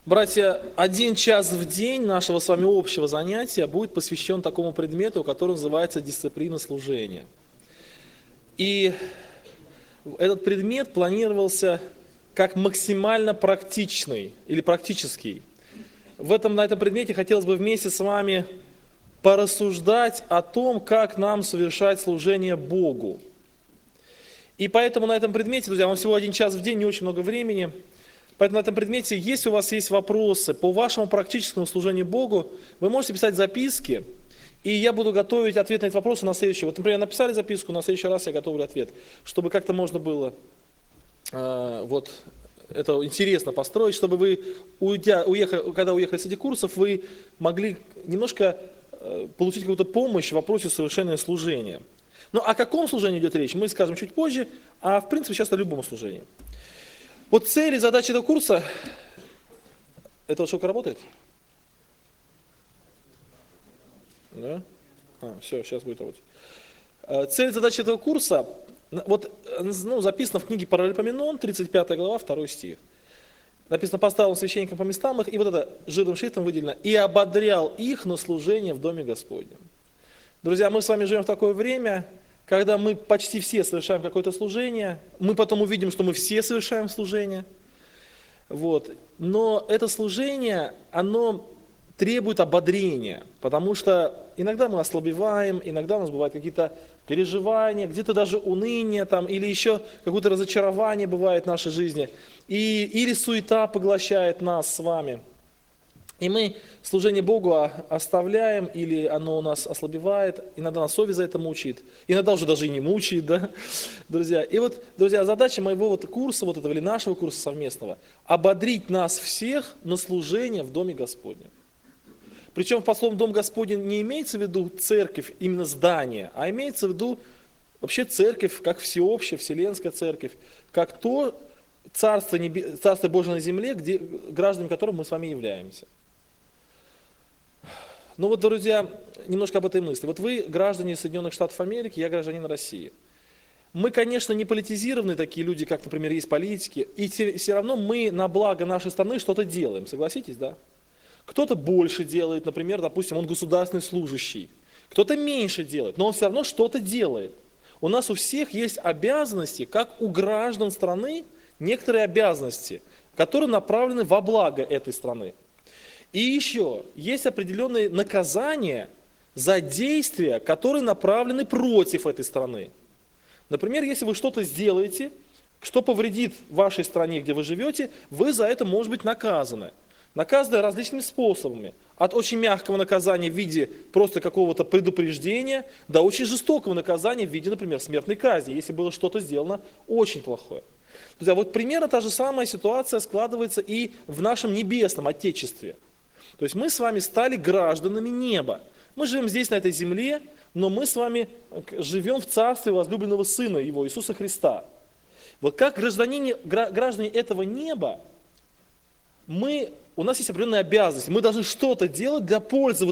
Братья, 1 час в день нашего с вами общего занятия будет посвящен такому предмету, который называется дисциплина служения. И этот предмет планировался как максимально практичный или практический. На этом предмете хотелось бы вместе с вами порассуждать о том, как нам совершать служение Богу. И поэтому на этом предмете, друзья, вам всего 1 час в день, не очень много времени. Поэтому на этом предмете, если у вас есть вопросы по вашему практическому служению Богу, вы можете писать записки, и я буду готовить ответ на эти вопросы на следующий. Вот, например, написали записку, на следующий раз я готовлю ответ, чтобы как-то можно было это интересно построить, чтобы вы, когда уехали с этих курсов, вы могли немножко получить какую-то помощь в вопросе совершения служения. Ну, о каком служении идет речь, мы скажем чуть позже, а в принципе сейчас о любом служении. Вот цель и задача этого курса, эта штука работает? Да? Все, сейчас будет работать. Цель и задача этого курса, записано в книге Паралипоменон, 35 глава, 2 стих. Написано: поставил священникам по местам их, и вот это жирным шрифтом выделено, и ободрял их на служение в Доме Господнем. Друзья, мы с вами живем в такое время, когда мы почти все совершаем какое-то служение, мы потом увидим, что мы все совершаем служение. Но это служение, оно требует ободрения, потому что иногда мы ослабеваем, иногда у нас бывают какие-то переживания, где-то даже уныние или еще какое-то разочарование бывает в нашей жизни, или суета поглощает нас с вами. И мы служение Богу оставляем, или оно у нас ослабевает, иногда нас совесть за это мучает, иногда уже даже и не мучает, да, друзья. И друзья, задача моего курса, или нашего курса совместного, ободрить нас всех на служение в Доме Господнем. Причем под словом «Дом Господень» не имеется в виду церковь, именно здание, а имеется в виду вообще церковь, как всеобщая, вселенская церковь, как то Царство Божие на земле, гражданами которого мы с вами являемся. Друзья, немножко об этой мысли. Вы граждане Соединенных Штатов Америки, я гражданин России. Мы, конечно, не политизированные такие люди, как, например, есть политики, и все равно мы на благо нашей страны что-то делаем, согласитесь, да? Кто-то больше делает, например, допустим, он государственный служащий, кто-то меньше делает, но он все равно что-то делает. У нас у всех есть обязанности, как у граждан страны, некоторые обязанности, которые направлены во благо этой страны. И еще есть определенные наказания за действия, которые направлены против этой страны. Например, если вы что-то сделаете, что повредит вашей стране, где вы живете, вы за это можете быть наказаны. Наказаны различными способами. От очень мягкого наказания в виде просто какого-то предупреждения до очень жестокого наказания в виде, например, смертной казни, если было что-то сделано очень плохое. Друзья, примерно та же самая ситуация складывается и в нашем небесном Отечестве. То есть мы с вами стали гражданами неба. Мы живем здесь, на этой земле, но мы с вами живем в царстве возлюбленного Сына Его, Иисуса Христа. Как граждане этого неба, у нас есть определенные обязанности. Мы должны что-то делать для пользы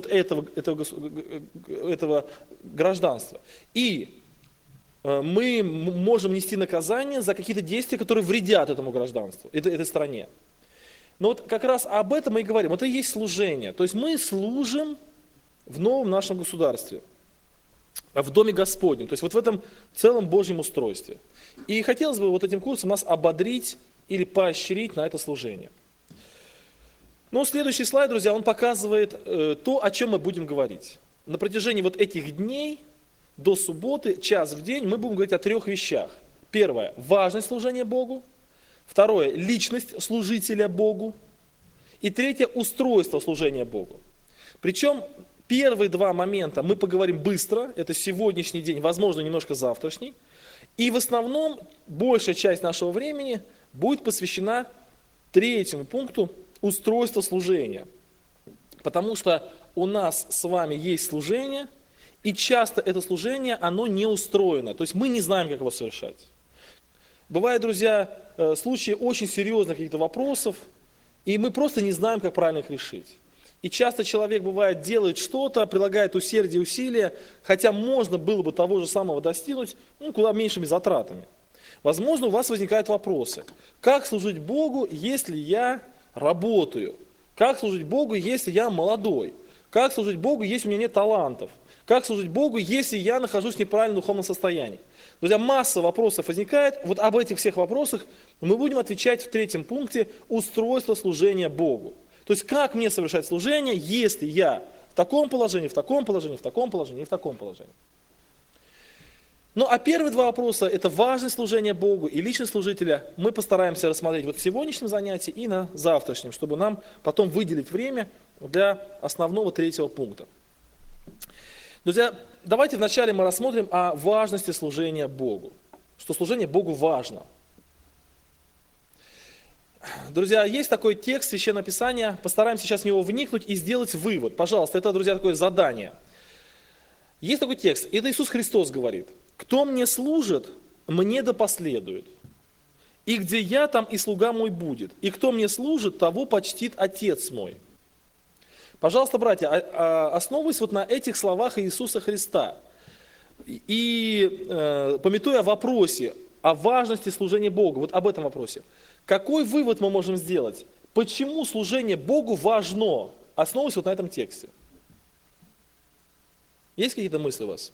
этого гражданства. И мы можем нести наказание за какие-то действия, которые вредят этому гражданству, этой стране. Но как раз об этом мы и говорим. Это и есть служение. То есть мы служим в новом нашем государстве, в Доме Господнем. То есть в этом целом Божьем устройстве. И хотелось бы этим курсом нас ободрить или поощрить на это служение. Следующий слайд, друзья, он показывает то, о чем мы будем говорить. На протяжении этих дней до субботы, час в день, мы будем говорить о 3 вещах. Первое – важность служения Богу. Второе – личность служителя Богу. И третье – устройство служения Богу. Причем первые 2 момента мы поговорим быстро, это сегодняшний день, возможно, немножко завтрашний. И в основном большая часть нашего времени будет посвящена 3-му пункту – устройство служения. Потому что у нас с вами есть служение, и часто это служение, оно не устроено. То есть мы не знаем, как его совершать. Бывают, друзья, случаи очень серьезных каких-то вопросов, и мы просто не знаем, как правильно их решить. И часто человек, бывает, делает что-то, прилагает усердие и усилия, хотя можно было бы того же самого достигнуть, куда меньшими затратами. Возможно, у вас возникают вопросы. Как служить Богу, если я работаю? Как служить Богу, если я молодой? Как служить Богу, если у меня нет талантов? Как служить Богу, если я нахожусь в неправильном духовном состоянии? Друзья, масса вопросов возникает. Вот об этих всех вопросах мы будем отвечать в 3 пункте устройство служения Богу. То есть, как мне совершать служение, если я в таком положении, в таком положении, в таком положении и в таком положении. Ну, а первые 2 вопроса – это важность служения Богу и личность служителя. Мы постараемся рассмотреть вот в сегодняшнем занятии и на завтрашнем, чтобы нам потом выделить время для основного 3 пункта. Друзья, давайте вначале мы рассмотрим о важности служения Богу. Что служение Богу важно. Друзья, есть такой текст Священного Писания, постараемся сейчас в него вникнуть и сделать вывод. Пожалуйста, это, друзья, такое задание. Есть такой текст, это Иисус Христос говорит: «Кто мне служит, мне да последует. И где я, там и слуга мой будет. И кто мне служит, того почтит Отец мой». Пожалуйста, братья, основываясь вот на этих словах Иисуса Христа и памятуя о вопросе о важности служения Богу, вот об этом вопросе, какой вывод мы можем сделать? Почему служение Богу важно, основываясь вот на этом тексте? Есть какие-то мысли у вас?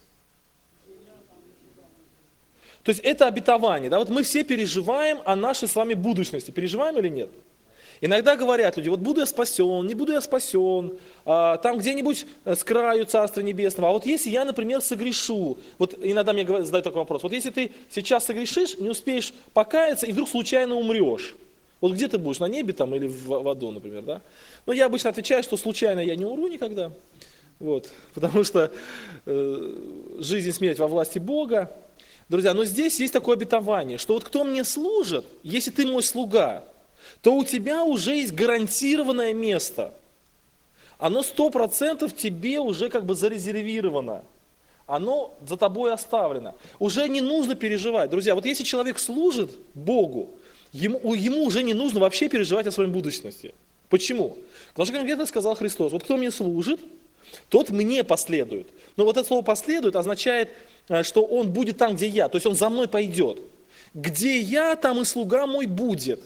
То есть это обетование, да? Вот мы все переживаем о нашей с вами будущности. Переживаем или нет? Иногда говорят люди: вот буду я спасен, не буду я спасен, там где-нибудь с краю Царства Небесного. А вот если я, например, согрешу, вот иногда мне задают такой вопрос: вот если ты сейчас согрешишь, не успеешь покаяться и вдруг случайно умрешь, вот где ты будешь, на небе там или в аду, например, да? Но я обычно отвечаю, что случайно я не умру никогда, вот, потому что жизнь и смерть во власти Бога. Друзья, но здесь есть такое обетование, что вот кто мне служит, если ты мой слуга, то у тебя уже есть гарантированное место. Оно 100% тебе уже как бы зарезервировано. Оно за тобой оставлено. Уже не нужно переживать. Друзья, вот если человек служит Богу, ему уже не нужно вообще переживать о своей будущности. Почему? Потому что конкретно сказал Христос: вот кто мне служит, тот мне последует. Но вот это слово «последует» означает, что он будет там, где я. То есть он за мной пойдет. Где я, там и слуга мой будет.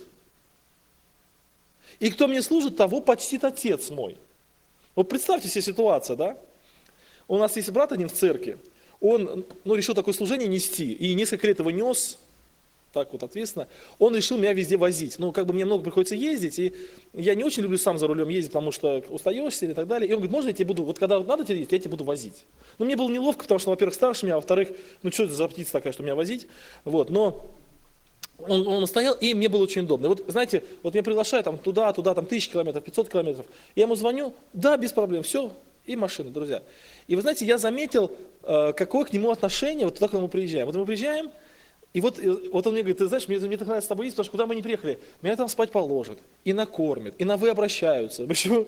И кто мне служит, того почтит Отец мой. Вот представьте себе ситуацию, да? У нас есть брат один в церкви, он решил такое служение нести, и несколько лет его нес, так вот ответственно. Он решил меня везде возить. Мне много приходится ездить, и я не очень люблю сам за рулем ездить, потому что устаешься и так далее. И он говорит: можно я тебе буду, вот когда надо тебе ездить, я тебя буду возить. Мне было неловко, потому что, во-первых, старше меня, а во-вторых, что это за птица такая, что меня возить. Вот, но он стоял, и мне было очень удобно. Вот, знаете, вот меня приглашают туда, там 1000 километров, 500 километров. Я ему звоню: да, без проблем, все, и машина, друзья. И вы знаете, я заметил, какое к нему отношение, вот туда, куда мы приезжаем. Вот мы приезжаем, и вот он мне говорит: ты знаешь, мне так нравится с тобой ездить, потому что куда мы не приехали, меня там спать положат, и накормят, и на «вы» обращаются. Почему?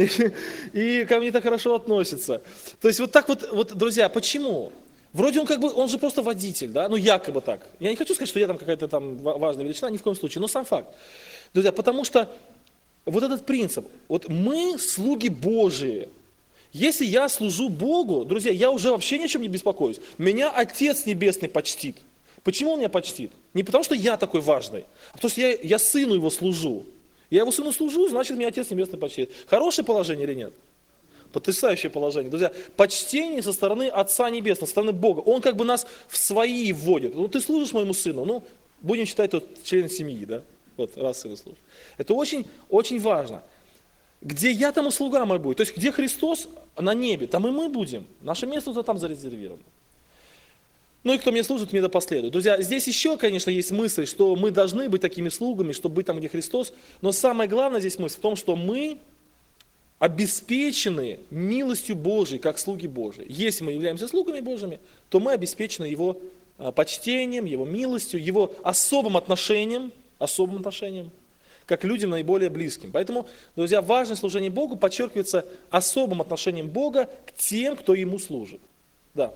И ко мне так хорошо относятся. То есть вот так вот, друзья, почему? Вроде он же просто водитель, да, якобы так. Я не хочу сказать, что я там какая-то там важная величина, ни в коем случае, но сам факт. Друзья, потому что вот этот принцип, вот мы слуги Божии. Если я служу Богу, друзья, я уже вообще ни о чем не беспокоюсь. Меня Отец Небесный почтит. Почему он меня почтит? Не потому, что я такой важный, а потому что я сыну его служу. Я его сыну служу, значит, меня Отец Небесный почтит. Хорошее положение или нет? Потрясающее положение. Друзья, почтение со стороны Отца Небесного, со стороны Бога. Он как бы нас в свои вводит. Ты служишь моему сыну, будем считать тот член семьи, да? Вот, раз сыну служишь. Это очень, очень важно. Где я, там и слуга мой будет. То есть, где Христос на небе, там и мы будем. Наше место там зарезервировано. И кто мне служит, мне да последует. Друзья, здесь еще, конечно, есть мысль, что мы должны быть такими слугами, чтобы быть там, где Христос. Но самое главное здесь мысль в том, что мы обеспечены милостью Божией, как слуги Божии. Если мы являемся слугами Божьими, то мы обеспечены Его почтением, Его милостью, Его особым отношением, как людям наиболее близким. Поэтому, друзья, важность служения Богу подчеркивается особым отношением Бога к тем, кто Ему служит. Да.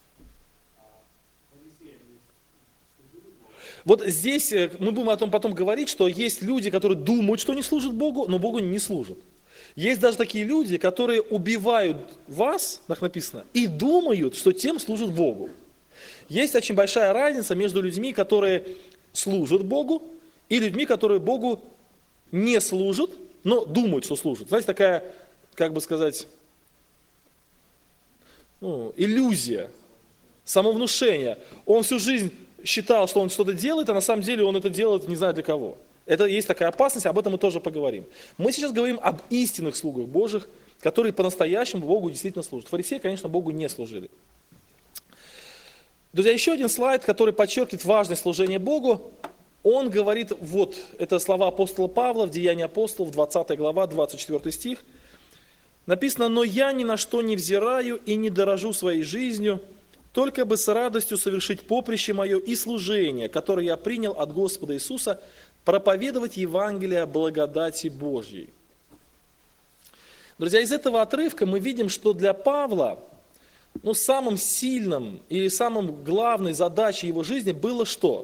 Вот здесь мы будем о том потом говорить, что есть люди, которые думают, что они служат Богу, но Богу не служат. Есть даже такие люди, которые убивают вас, так написано, и думают, что тем служат Богу. Есть очень большая разница между людьми, которые служат Богу, и людьми, которые Богу не служат, но думают, что служат. Знаете, такая, как бы сказать, иллюзия, самовнушение. Он всю жизнь считал, что он что-то делает, а на самом деле он это делает не знаю для кого. Это есть такая опасность, об этом мы тоже поговорим. Мы сейчас говорим об истинных слугах Божьих, которые по-настоящему Богу действительно служат. Фарисеи, конечно, Богу не служили. Друзья, еще один слайд, который подчеркивает важность служения Богу. Он говорит, вот, это слова апостола Павла в Деянии апостолов, 20 глава, 24 стих. Написано: «Но я ни на что не взираю и не дорожу своей жизнью, только бы с радостью совершить поприще мое и служение, которое я принял от Господа Иисуса, проповедовать Евангелие благодати Божьей». Друзья, из этого отрывка мы видим, что для Павла самым сильным или самым главной задачей его жизни было что?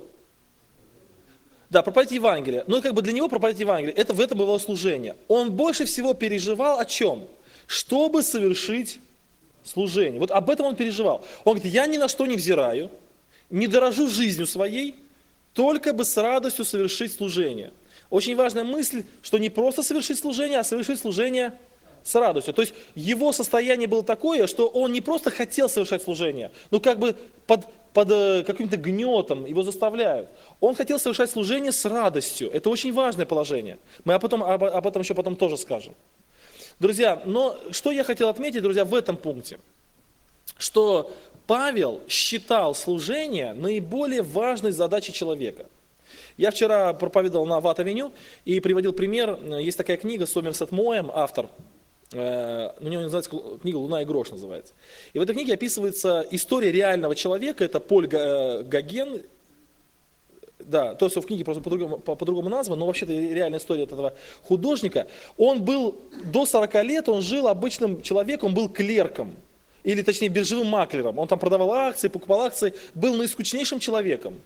Да, проповедовать Евангелие. Для него проповедовать Евангелие, в этом было служение. Он больше всего переживал о чем? Чтобы совершить служение. Вот об этом он переживал. Он говорит: я ни на что не взираю, не дорожу жизнью своей, только бы с радостью совершить служение. Очень важная мысль, что не просто совершить служение, а совершить служение с радостью. То есть его состояние было такое, что он не просто хотел совершать служение, под каким-то гнетом его заставляют. Он хотел совершать служение с радостью. Это очень важное положение. Мы об этом еще потом тоже скажем. Друзья, но что я хотел отметить, друзья, в этом пункте, что Павел считал служение наиболее важной задачей человека. Я вчера проповедовал на Ват-авеню и приводил пример. Есть такая книга Сомерсет Моэм, автор. У него называется книга «Луна и грош» называется. И в этой книге описывается история реального человека. Это Поль Гоген. Да, то есть в книге просто по-другому названо, но вообще-то реальная история этого художника. Он был до 40 лет, он жил обычным человеком, он был клерком. Или точнее биржевым маклером. Он там продавал акции, покупал акции, был наискучнейшим человеком.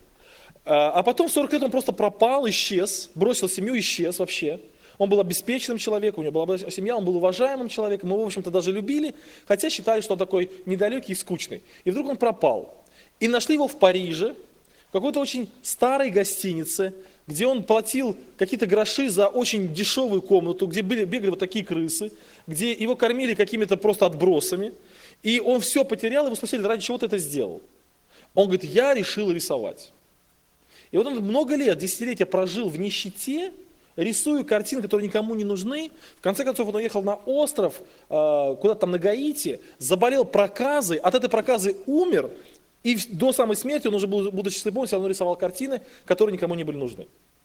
А потом в 40 лет он просто пропал, исчез, бросил семью, исчез вообще. Он был обеспеченным человеком, у него была семья, он был уважаемым человеком, его, в общем-то, даже любили, хотя считали, что он такой недалекий и скучный. И вдруг он пропал. И нашли его в Париже, в какой-то очень старой гостинице, где он платил какие-то гроши за очень дешевую комнату, где бегали вот такие крысы, где его кормили какими-то просто отбросами. И он все потерял, его спросили: ради чего ты это сделал? Он говорит: я решил рисовать. И вот он много лет, десятилетия прожил в нищете, рисуя картины, которые никому не нужны. В конце концов он уехал на остров, куда-то там на Гаити, заболел проказой, от этой проказы умер, и до самой смерти он уже, будучи слепым, все равно рисовал картины, которые никому не были нужны.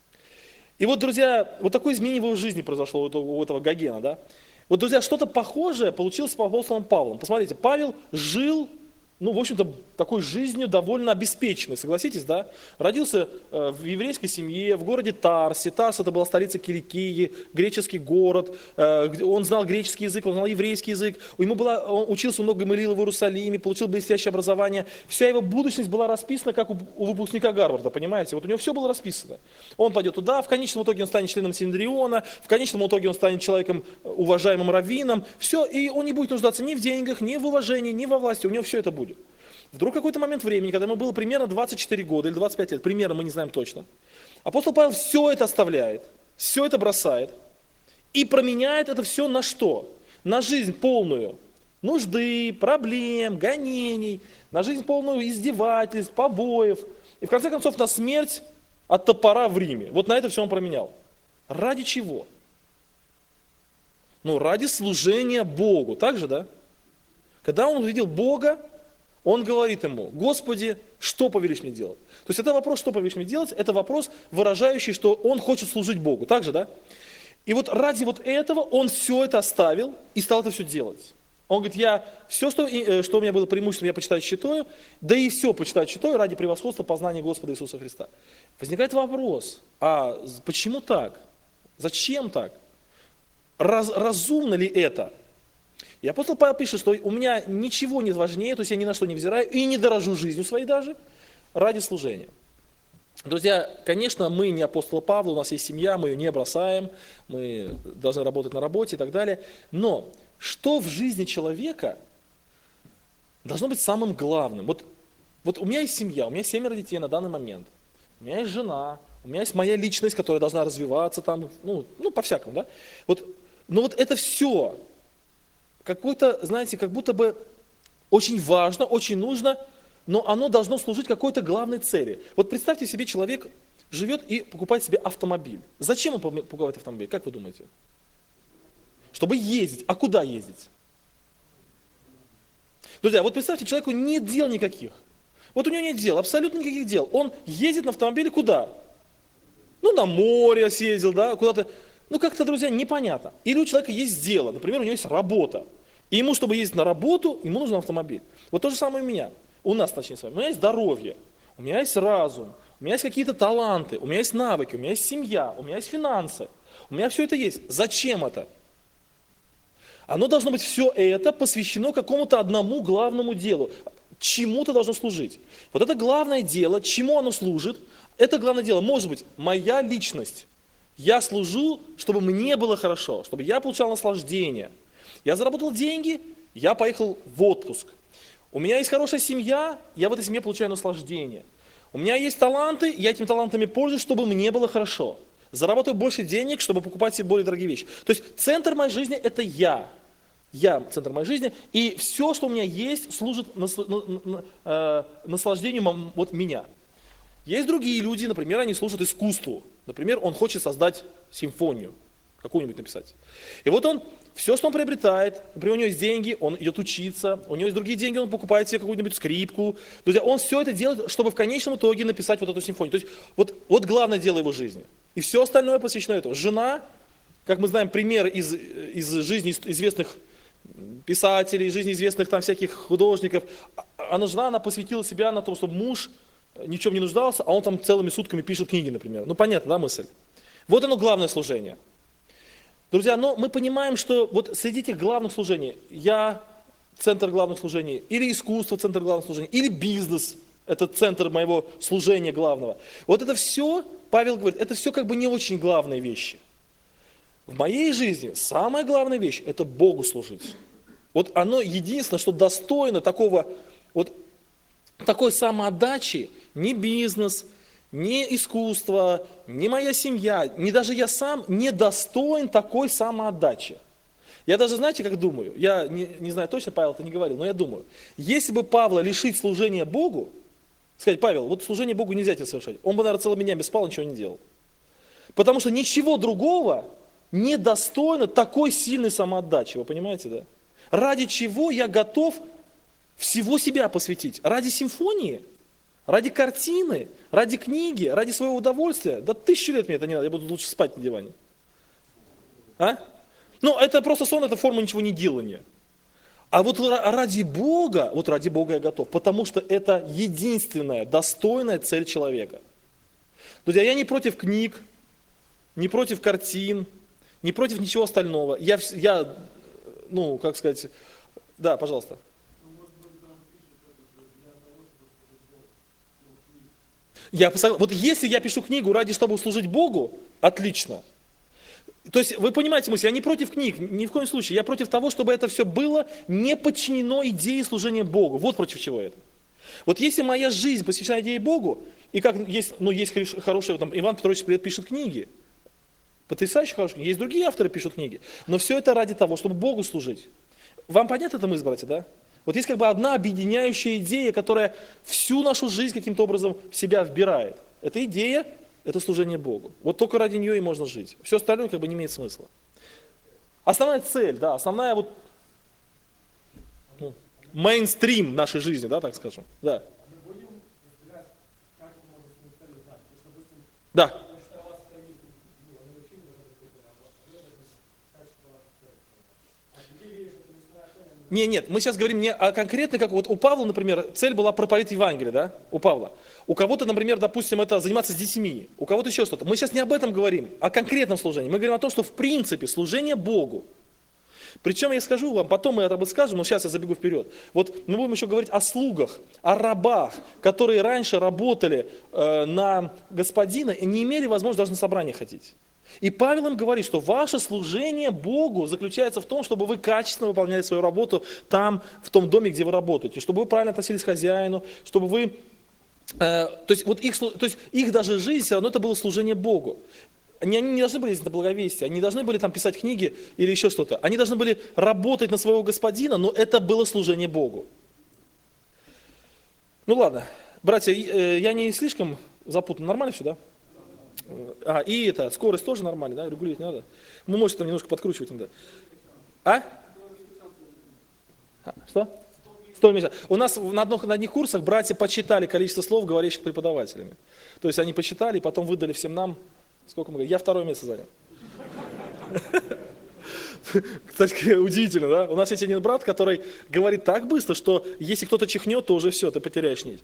И вот, друзья, вот такое изменение в его жизни произошло у этого Гогена, да? Вот, друзья, что-то похожее получилось с апостолом Павлом. Посмотрите, Павел жил, в общем-то, такой жизнью довольно обеспеченной, согласитесь, да? Родился в еврейской семье, в городе Тарсе. Тарс — это была столица Киликии, греческий город. Он знал греческий язык, он знал еврейский язык. Он учился у много Гамалиила в Иерусалиме, получил блестящее образование. Вся его будущность была расписана, как у выпускника Гарварда, понимаете? Вот у него все было расписано. Он пойдет туда, в конечном итоге он станет членом Синедриона, в конечном итоге он станет человеком, уважаемым раввином. Все, и он не будет нуждаться ни в деньгах, ни в уважении, ни во власти. У него все это будет. Вдруг какой-то момент времени, когда ему было примерно 24 года или 25 лет, примерно, мы не знаем точно, апостол Павел все это оставляет, все это бросает и променяет это все на что? На жизнь полную нужды, проблем, гонений, на жизнь полную издевательств, побоев и в конце концов на смерть от топора в Риме. Вот на это все он променял. Ради чего? Ради служения Богу, так же, да? Когда он увидел Бога, он говорит ему: Господи, что повелишь мне делать? То есть это вопрос, что повелишь мне делать, это вопрос, выражающий, что он хочет служить Богу. Так же, да? И вот ради вот этого он все это оставил и стал это все делать. Он говорит: все, что у меня было преимуществом, я почитаю считаю, да и все почитаю считаю ради превосходства познания Господа Иисуса Христа. Возникает вопрос: а почему так? Зачем так? Разумно ли это? И апостол Павел пишет, что у меня ничего не важнее, то есть я ни на что не взираю и не дорожу жизнью своей даже ради служения. Друзья, конечно, мы не апостол Павел, у нас есть семья, мы ее не бросаем, мы должны работать на работе и так далее. Но что в жизни человека должно быть самым главным? Вот у меня есть семья, у меня 7 детей на данный момент, у меня есть жена, у меня есть моя личность, которая должна развиваться там, ну по-всякому, да. Но вот это все какое-то, знаете, как будто бы очень важно, очень нужно, но оно должно служить какой-то главной цели. Вот представьте себе, человек живет и покупает себе автомобиль. Зачем он покупает автомобиль, как вы думаете? Чтобы ездить. А куда ездить? Друзья, вот представьте, человеку нет дел никаких. Вот у него нет дел, абсолютно никаких дел. Он ездит на автомобиле куда? Ну, на море съездил, да, куда-то. Ну, как-то, друзья, непонятно. Или у человека есть дело, например, у него есть работа. И ему, чтобы ездить на работу, ему нужен автомобиль. Вот то же самое у меня. У нас, точнее, с вами. У меня есть здоровье, у меня есть разум, у меня есть какие-то таланты, у меня есть навыки, у меня есть семья, у меня есть финансы. У меня все это есть. Зачем это? Оно должно быть все это посвящено какому-то одному главному делу. Чему-то должно служить. Вот это главное дело, чему оно служит, это главное дело, может быть, моя личность. Я служу, чтобы мне было хорошо, чтобы я получал наслаждение. Я заработал деньги, я поехал в отпуск. У меня есть хорошая семья, я в этой семье получаю наслаждение. У меня есть таланты, я этими талантами пользуюсь, чтобы мне было хорошо. Зарабатываю больше денег, чтобы покупать себе более дорогие вещи. То есть центр моей жизни – это я. Я центр моей жизни, и все, что у меня есть, служит наслаждению вот меня. Есть другие люди, например, они служат искусству. Например, он хочет создать симфонию, какую-нибудь написать. И вот он, все, что он приобретает, например, у него есть деньги, он идет учиться, у него есть другие деньги, он покупает себе какую-нибудь скрипку. Друзья, он все это делает, чтобы в конечном итоге написать вот эту симфонию. То есть вот главное дело его жизни. И все остальное посвящено этому. Жена, как мы знаем, пример из жизни известных писателей, жизни известных там всяких художников, она посвятила себя на то, чтобы муж ни в чем не нуждался, а он там целыми сутками пишет книги, например. Ну, понятно, да, мысль? Вот оно главное служение. Друзья, но мы понимаем, что вот среди этих главных служений, я центр главных служений, или искусство центр главных служений, или бизнес, это центр моего служения главного. Вот это все, Павел говорит, это все как бы не очень главные вещи. В моей жизни самая главная вещь – это Богу служить. Вот оно единственное, что достойно такой самоотдачи, ни бизнес, ни искусство, ни моя семья, ни даже я сам не достоин такой самоотдачи. Я даже, знаете, как думаю, я не знаю точно, Павел это не говорил, но я думаю, если бы Павла лишить служения Богу, сказать, Павел, вот служение Богу нельзя тебе совершать, он бы, наверное, целыми днями спал, ничего не делал. Потому что ничего другого не достойно такой сильной самоотдачи, вы понимаете, да? Ради чего я готов всего себя посвятить? Ради симфонии? Ради картины? Ради книги? Ради своего удовольствия? Да 1000 лет мне это не надо, я буду лучше спать на диване. А? Ну, это просто сон, это форма ничего не делания. А вот ради Бога я готов, потому что это единственная достойная цель человека. Друзья, я не против книг, не против картин, не против ничего остального. Да, пожалуйста. Вот если я пишу книгу ради, чтобы служить Богу, отлично. То есть вы понимаете мысль, я не против книг, ни в коем случае. Я против того, чтобы это все было не подчинено идее служения Богу. Вот против чего это. Вот если моя жизнь посвящена идее Богу, и как есть хорошие, там, Иван Петрович Сплет пишет книги, потрясающе хорошие книги, есть другие авторы пишут книги, но все это ради того, чтобы Богу служить. Вам понятна эта мысль, братья, да? Вот есть как бы одна объединяющая идея, которая всю нашу жизнь каким-то образом в себя вбирает. Эта идея – это служение Богу. Вот только ради нее и можно жить. Все остальное как бы не имеет смысла. Основная цель, да, основная мейнстрим нашей жизни, да, так скажем. Да. Да. Нет, мы сейчас говорим не о конкретно, как вот у Павла, например, цель была проповедовать Евангелие, да, у Павла. У кого-то, например, допустим, это заниматься с детьми, у кого-то еще что-то. Мы сейчас не об этом говорим, о конкретном служении. Мы говорим о том, что в принципе служение Богу. Причем я скажу вам, потом мы об этом скажем, но сейчас я забегу вперед. Вот мы будем еще говорить о слугах, о рабах, которые раньше работали на господина и не имели возможности даже на собрание ходить. И Павел им говорит, что ваше служение Богу заключается в том, чтобы вы качественно выполняли свою работу там, в том доме, где вы работаете, чтобы вы правильно относились к хозяину, чтобы вы То есть, вот их даже жизнь, все равно это было служение Богу. Они не должны были ездить на благовестие, они не должны были там писать книги или еще что-то. Они должны были работать на своего господина, но это было служение Богу. Ну ладно, братья, я не слишком запутан, нормально все, да? И скорость тоже нормально, да, регулировать не надо. Мы можем там немножко подкручивать иногда. Что? 100 месяцев. У нас на одних курсах братья подсчитали количество слов, говорящих преподавателями. То есть они посчитали и потом выдали всем нам, сколько мы говорим, я 2 место занял. Кстати, удивительно, да? У нас есть один брат, который говорит так быстро, что если кто-то чихнет, то уже все, ты потеряешь нить.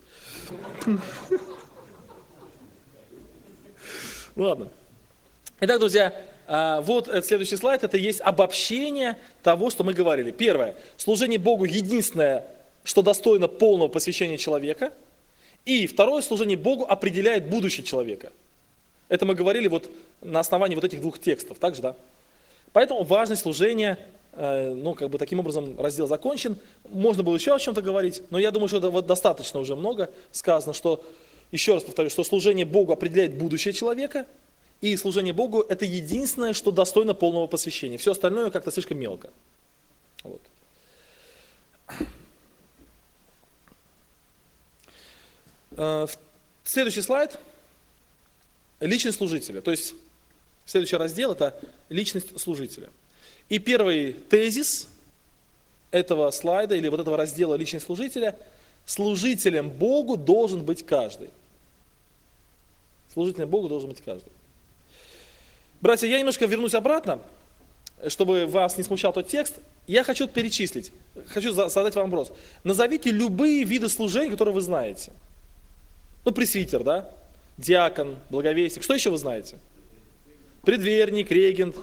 Ладно. Итак, друзья, вот следующий слайд, это есть обобщение того, что мы говорили. Первое. Служение Богу единственное, что достойно полного посвящения человека. И второе, служение Богу определяет будущее человека. Это мы говорили вот на основании вот этих 2 текстов, так же, да? Поэтому важность служения, таким образом раздел закончен. Можно было еще о чем-то говорить, но я думаю, что это вот достаточно уже много сказано, что, еще раз повторю, что служение Богу определяет будущее человека, и служение Богу – это единственное, что достойно полного посвящения. Все остальное как-то слишком мелко. Вот. Следующий слайд – личность служителя. То есть следующий раздел – это личность служителя. И первый тезис этого слайда или вот этого раздела «Личность служителя» – служителем Богу должен быть каждый. Служителем Богу должен быть каждый. Братья, я немножко вернусь обратно, чтобы вас не смущал тот текст. Я хочу перечислить, хочу задать вам вопрос. Назовите любые виды служения, которые вы знаете. Пресвитер, да? Диакон, благовестник. Что еще вы знаете? Предверник, регент.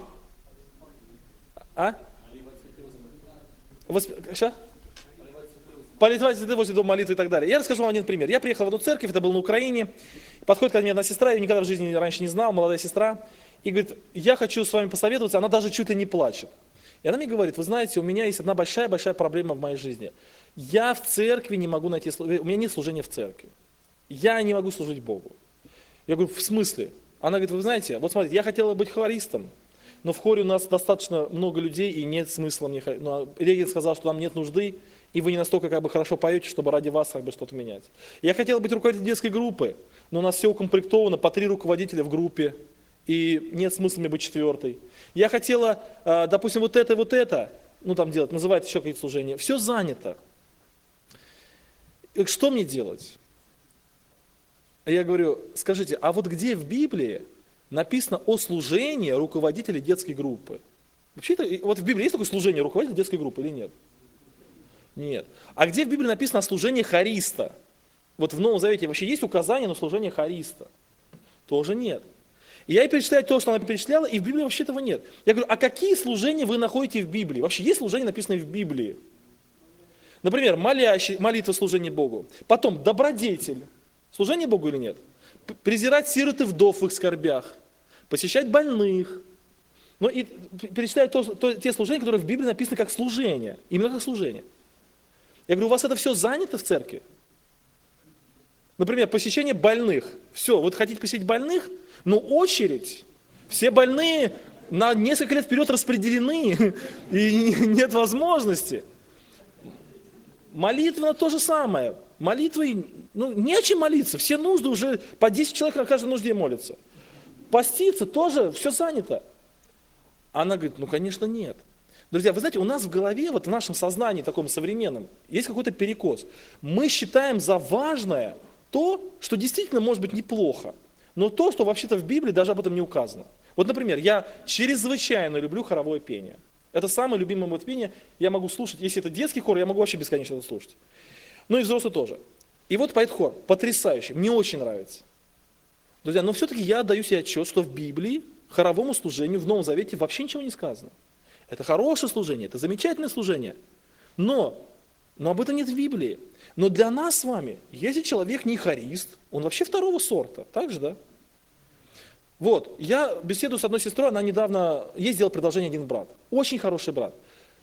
Что? Поливать цветы возле дома молитвы и так далее. Я расскажу вам один пример. Я приехал в одну церковь, это было на Украине. Подходит ко мне одна сестра, я ее никогда в жизни раньше не знал, молодая сестра. И говорит, я хочу с вами посоветоваться, она даже чуть ли не плачет. И она мне говорит, вы знаете, у меня есть одна большая-большая проблема в моей жизни. Я в церкви не могу найти, у меня нет служения в церкви. Я не могу служить Богу. Я говорю, в смысле? Она говорит, вы знаете, вот смотрите, я хотела быть хористом, но в хоре у нас достаточно много людей и нет смысла мне ходить. Регент сказал, что нам нет нужды, и вы не настолько хорошо поете, чтобы ради вас что-то менять. Я хотела быть руководителем детской группы, но у нас все укомплектовано, по 3 руководителя в группе. И нет смысла мне быть 4-й. Я хотела, допустим, вот это, делать, называется еще какие-то служения. Все занято. И что мне делать? Я говорю, скажите, а вот где в Библии написано о служении руководителя детской группы? Вообще-то, вот в Библии есть такое служение руководителя детской группы или нет? Нет. А где в Библии написано о служении хориста? Вот в Новом Завете вообще есть указание на служение хориста? Тоже нет. И я ей перечисляю то, что она перечисляла, и в Библии вообще этого нет. Я говорю, а какие служения вы находите в Библии? Вообще есть служения, написанные в Библии? Например, молитва, служение Богу. Потом, добродетель. Служение Богу или нет? Презирать сирот и вдов в их скорбях. Посещать больных. И перечисляю те служения, которые в Библии написаны как служение. Именно как служение. Я говорю, у вас это все занято в церкви? Например, посещение больных. Все, вот хотите посетить больных? Но очередь, все больные на несколько лет вперед распределены, и нет возможности. Молитва то же самое. Молитвой, не о чем молиться, все нужды уже, по 10 человек на каждой нужде молятся. Поститься тоже, все занято. Она говорит, конечно нет. Друзья, вы знаете, у нас в голове, вот в нашем сознании таком современном, есть какой-то перекос. Мы считаем за важное то, что действительно может быть неплохо. Но то, что вообще-то в Библии даже об этом не указано. Вот, например, я чрезвычайно люблю хоровое пение. Это самое любимое мое пение. Я могу слушать, если это детский хор, я могу вообще бесконечно это слушать. И взрослый тоже. И вот поет хор, потрясающий, мне очень нравится. Друзья, но все-таки я отдаю себе отчет, что в Библии хоровому служению в Новом Завете вообще ничего не сказано. Это хорошее служение, это замечательное служение. Но об этом нет в Библии. Но для нас с вами, если человек не хорист, он вообще 2-го сорта, так же, да? Вот, я беседую с одной сестрой, она недавно, ей сделал предложение один брат, очень хороший брат.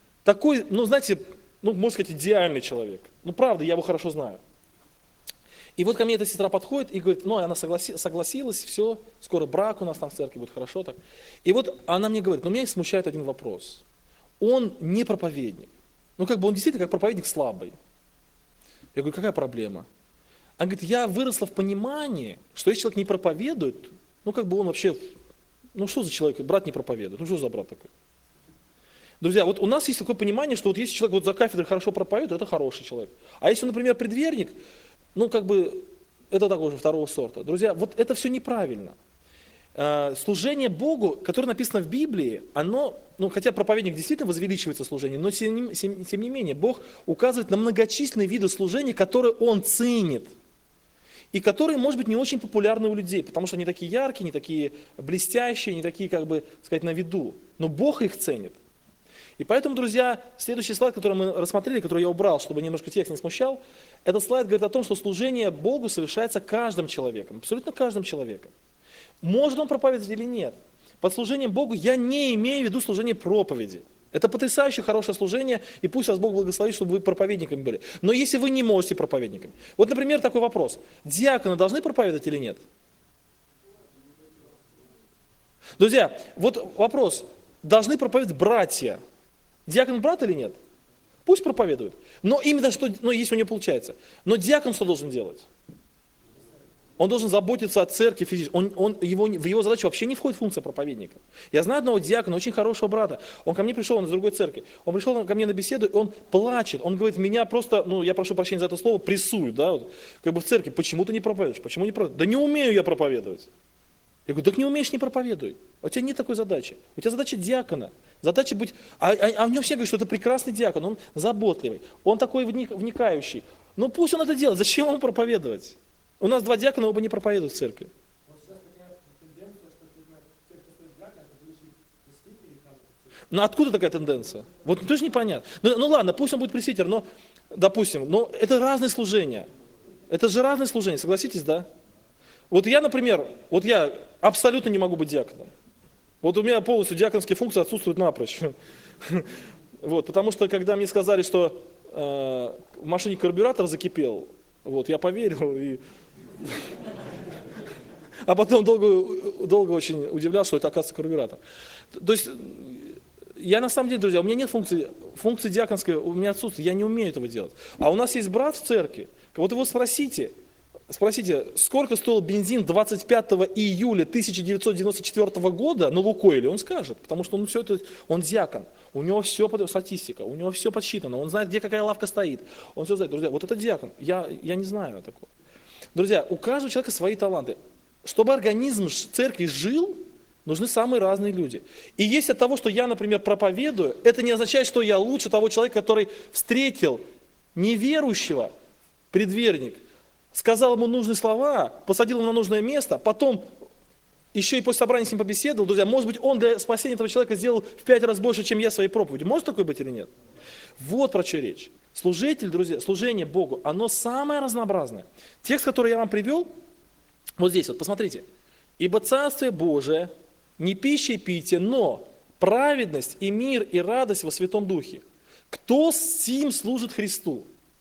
Такой, знаете, можно сказать, идеальный человек. Правда, я его хорошо знаю. И вот ко мне эта сестра подходит и говорит, ну, она согласилась, все, скоро брак у нас там в церкви, будет хорошо так. И вот она мне говорит, но меня смущает один вопрос. Он не проповедник. Ну, как бы он действительно как проповедник слабый. Я говорю, какая проблема? Она говорит, я выросла в понимании, что если человек не проповедует, ну, как бы он вообще, ну, что за человек, брат не проповедует, ну, что за брат такой? Друзья, вот у нас есть такое понимание, что вот если человек вот за кафедрой хорошо проповедует, это хороший человек. А если, например, предверник, ну, как бы, это такой же второго сорта. Друзья, вот это все неправильно. Служение Богу, которое написано в Библии, оно, ну, хотя проповедник действительно возвеличивается служение, но тем не менее, Бог указывает на многочисленные виды служения, которые Он ценит. И которые, может быть, не очень популярны у людей, потому что они такие яркие, не такие блестящие, не такие, как бы, сказать, на виду. Но Бог их ценит. И поэтому, друзья, следующий слайд, который мы рассмотрели, который я убрал, чтобы немножко текст не смущал, этот слайд говорит о том, что служение Богу совершается каждым человеком, абсолютно каждым человеком. Может он проповедовать или нет. Под служением Богу я не имею в виду служение проповеди. Это потрясающе хорошее служение, и пусть вас Бог благословит, чтобы вы проповедниками были. Но если вы не можете проповедниками. Вот, например, такой вопрос. Диаконы должны проповедовать или нет? Друзья, вот вопрос. Должны проповедовать братья. Диакон брат или нет? Пусть проповедует. Но именно что, ну, если у него получается. Но диакон что должен делать? Он должен заботиться о церкви физически. В его задачу вообще не входит функция проповедника. Я знаю одного диакона, очень хорошего брата. Он ко мне пришел, он из другой церкви. Он пришел ко мне на беседу, и он плачет. Он говорит, меня просто, ну, я прошу прощения за это слово, прессуют, да, вот, как бы в церкви. Почему ты не проповедуешь? Почему не проповедуешь? Да не умею я проповедовать. Я говорю, так не умеешь, не проповедуй. У тебя нет такой задачи. У тебя задача диакона. Задача быть... А в нем все говорят, что это прекрасный диакон, он заботливый, он такой вникающий. Ну пусть он это делает, зачем ему проповедовать? У нас 2 диакона, оба не проповедуют в церкви. Ну откуда такая тенденция? Вот тоже непонятно. Ну ладно, пусть он будет пресвитер, но, допустим, но это разные служения. Это же разные служения, согласитесь, да? Вот я, например, вот я абсолютно не могу быть диаконом. Вот у меня полностью диаконские функции отсутствуют напрочь. Вот, потому что, когда мне сказали, что в машине карбюратор закипел, вот, я поверил, и... а потом долго очень удивлялся, что это, оказывается, карбюратор. То есть, я на самом деле, друзья, у меня нет функции диаконской, у меня отсутствует, я не умею этого делать. А у нас есть брат в церкви, вот его спросите, сколько стоил бензин 25 июля 1994 года на Лукойле, он скажет, потому что он диакон, у него все статистика, у него все подсчитано, он знает, где какая лавка стоит, он все знает. Друзья, вот это диакон, я не знаю такого. Друзья, у каждого человека свои таланты. Чтобы организм церкви жил, нужны самые разные люди. И если от того, что я, например, проповедую, это не означает, что я лучше того человека, который встретил неверующего, предверник, сказал ему нужные слова, посадил его на нужное место, потом еще и после собрания с ним побеседовал. Друзья, может быть, он для спасения этого человека сделал в 5 раз больше, чем я своей проповедью. Может такое быть или нет? Вот про что речь. Служитель, друзья, служение Богу, оно самое разнообразное. Текст, который я вам привел, вот здесь, вот посмотрите. «Ибо Царствие Божие не пища и питье, но праведность и мир и радость во Святом Духе. Кто сим служит Христу?»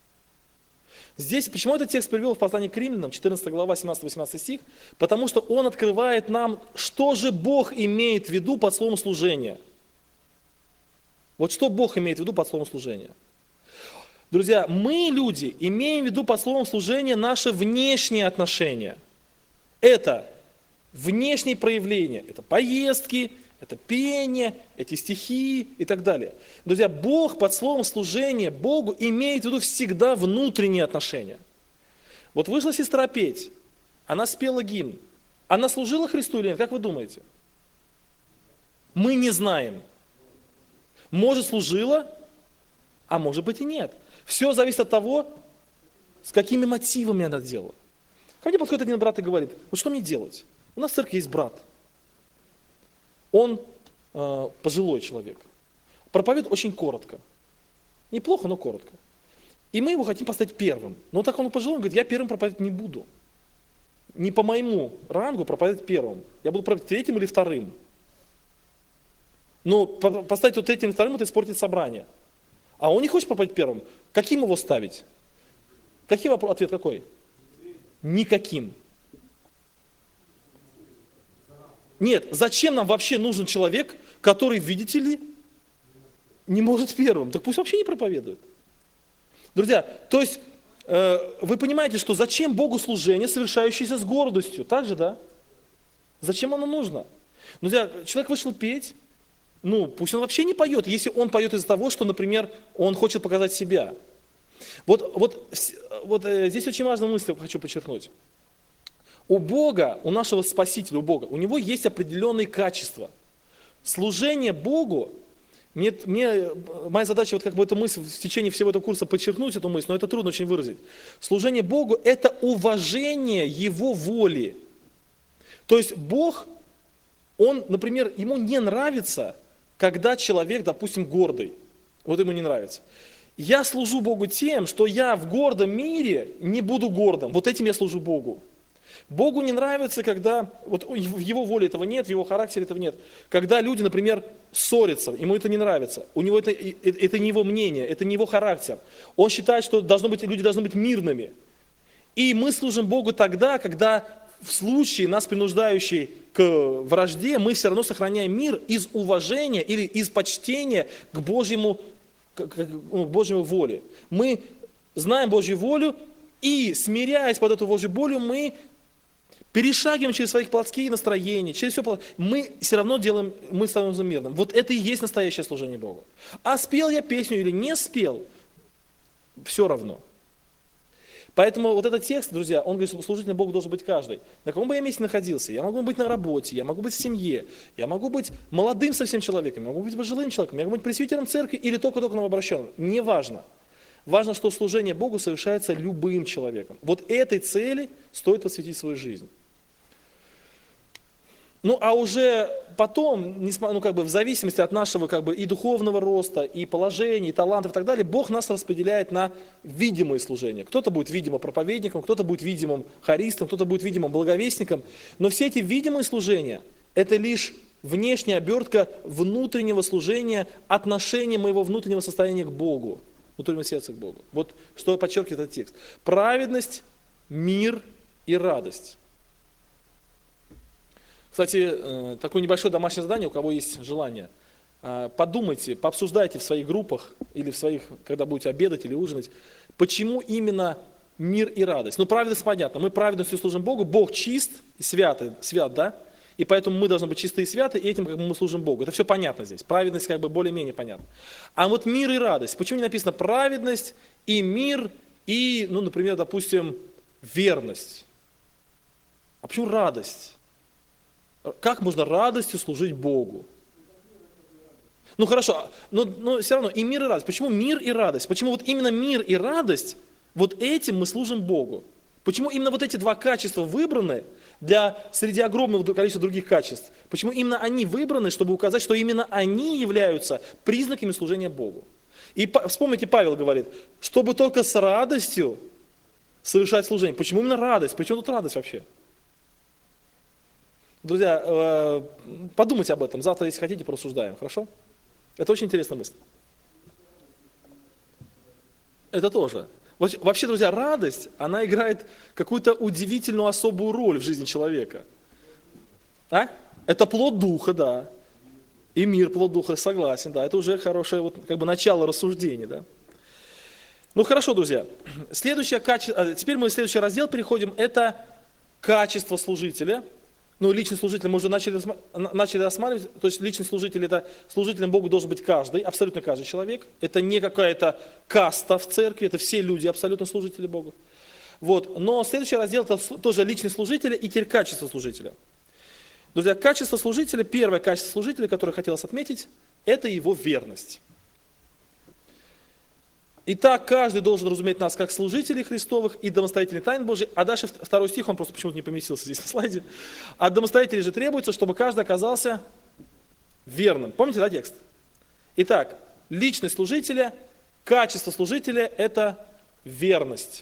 Здесь, почему этот текст привел в послании к Римлянам, 14 глава, 17-18 стих? Потому что он открывает нам, что же Бог имеет в виду под словом служения. Вот что Бог имеет в виду под словом служения. Друзья, мы, люди, имеем в виду под словом служения наши внешние отношения. Это внешние проявления, это поездки, это пение, эти стихи и так далее. Друзья, Бог под словом служения Богу имеет в виду всегда внутренние отношения. Вот вышла сестра петь, она спела гимн. Она служила Христу или нет? Как вы думаете? Мы не знаем. Может, служила, а может быть и нет. Все зависит от того, с какими мотивами она делала. Ко мне подходит один брат и говорит, вот что мне делать? У нас в церкви есть брат. Он пожилой человек. Проповедует очень коротко. Неплохо, но коротко. И мы его хотим поставить первым. Но так он пожилой, он говорит, я первым проповедовать не буду. Не по моему рангу проповедовать первым. Я буду проповедовать третьим или вторым. Но поставить вот третьим или вторым, это испортит собрание. А он не хочет проповедовать первым. Каким его ставить? Ответ какой? Никаким. Нет, зачем нам вообще нужен человек, который, видите ли, не может первым? Так пусть вообще не проповедует. Друзья, то есть вы понимаете, что зачем Богу служение, совершающееся с гордостью? Так же, да? Зачем оно нужно? Друзья, человек вышел петь, пусть он вообще не поет, если он поет из-за того, что, например, он хочет показать себя. Вот здесь очень важную мысль хочу подчеркнуть. У Бога, у нашего Спасителя, у Бога, у Него есть определенные качества. Служение Богу, моя задача эту мысль в течение всего этого курса подчеркнуть эту мысль, но это трудно очень выразить. Служение Богу – это уважение Его воли. То есть Бог, Он, например, Ему не нравится, когда человек, допустим, гордый. Вот ему не нравится. Я служу Богу тем, что я в гордом мире не буду гордым. Вот этим я служу Богу. Богу не нравится, когда, в Его воле этого нет, в Его характере этого нет. Когда люди, например, ссорятся, ему это не нравится. У него это не его мнение, это не его характер. Он считает, что люди должны быть мирными. И мы служим Богу тогда, когда в случае нас принуждающей к вражде, мы все равно сохраняем мир из уважения или из почтения к Божьему воле. Мы знаем Божью волю, и, смиряясь под эту Божью волю, мы перешагиваем через свои плотские настроения, через все, мы все равно мы становимся мирным. Вот это и есть настоящее служение Богу. А спел я песню или не спел, все равно. Поэтому вот этот текст, друзья, он говорит, что служителем Богу должен быть каждый. На каком бы я месте находился, я могу быть на работе, я могу быть в семье, я могу быть молодым совсем человеком, я могу быть пожилым человеком, я могу быть пресвитером церкви или только новообращенным. Неважно. Важно, что служение Богу совершается любым человеком. Вот этой цели стоит посвятить свою жизнь. А уже потом, в зависимости от нашего и духовного роста, и положения, и талантов и так далее, Бог нас распределяет на видимые служения. Кто-то будет видимо проповедником, кто-то будет видимым хористом, кто-то будет видимым благовестником. Но все эти видимые служения – это лишь внешняя обертка внутреннего служения, отношения моего внутреннего состояния к Богу, внутреннего сердца к Богу. Вот что подчеркивает этот текст. Праведность, мир и радость. Кстати, такое небольшое домашнее задание, у кого есть желание. Подумайте, пообсуждайте в своих группах или когда будете обедать или ужинать, почему именно мир и радость. Праведность понятно, мы праведностью служим Богу, Бог чист и свят, да? И поэтому мы должны быть чисты и святы, и этим мы служим Богу. Это все понятно здесь, праведность более-менее понятна. А вот мир и радость, почему не написано праведность и мир и, например, допустим, верность? А почему радость? Как можно радостью служить Богу? Хорошо, но все равно и мир, и радость. Почему мир и радость? Почему вот именно мир и радость, вот этим мы служим Богу? Почему именно вот эти два качества выбраны среди огромного количества других качеств? Почему именно они выбраны, чтобы указать, что именно они являются признаками служения Богу? И вспомните, Павел говорит, чтобы только с радостью совершать служение. Почему именно радость? Почему тут радость вообще? Друзья, подумайте об этом. Завтра, если хотите, порассуждаем. Хорошо? Это очень интересная мысль. Это тоже. Вообще, друзья, радость, она играет какую-то удивительную особую роль в жизни человека. Это плод духа, да. И мир плод духа, согласен, да. Это уже хорошее начало рассуждения, да. Хорошо, друзья. Теперь мы в следующий раздел переходим. Это качество служителя. Личный служитель мы уже начали рассматривать. То есть личный служитель, это служителем Богу должен быть каждый, абсолютно каждый человек. Это не какая-то каста в церкви, это все люди абсолютно служители Богу. Но следующий раздел это тоже личный служитель и теперь качество служителя. Друзья, качество служителя, первое качество служителя, которое хотелось отметить, это его верность. Итак, каждый должен разуметь нас как служителей Христовых и домостроителей тайн Божьих. А дальше второй стих, он просто почему-то не поместился здесь на слайде. От домостроителей же требуется, чтобы каждый оказался верным. Помните, да, текст? Итак, личность служителя, качество служителя – это верность.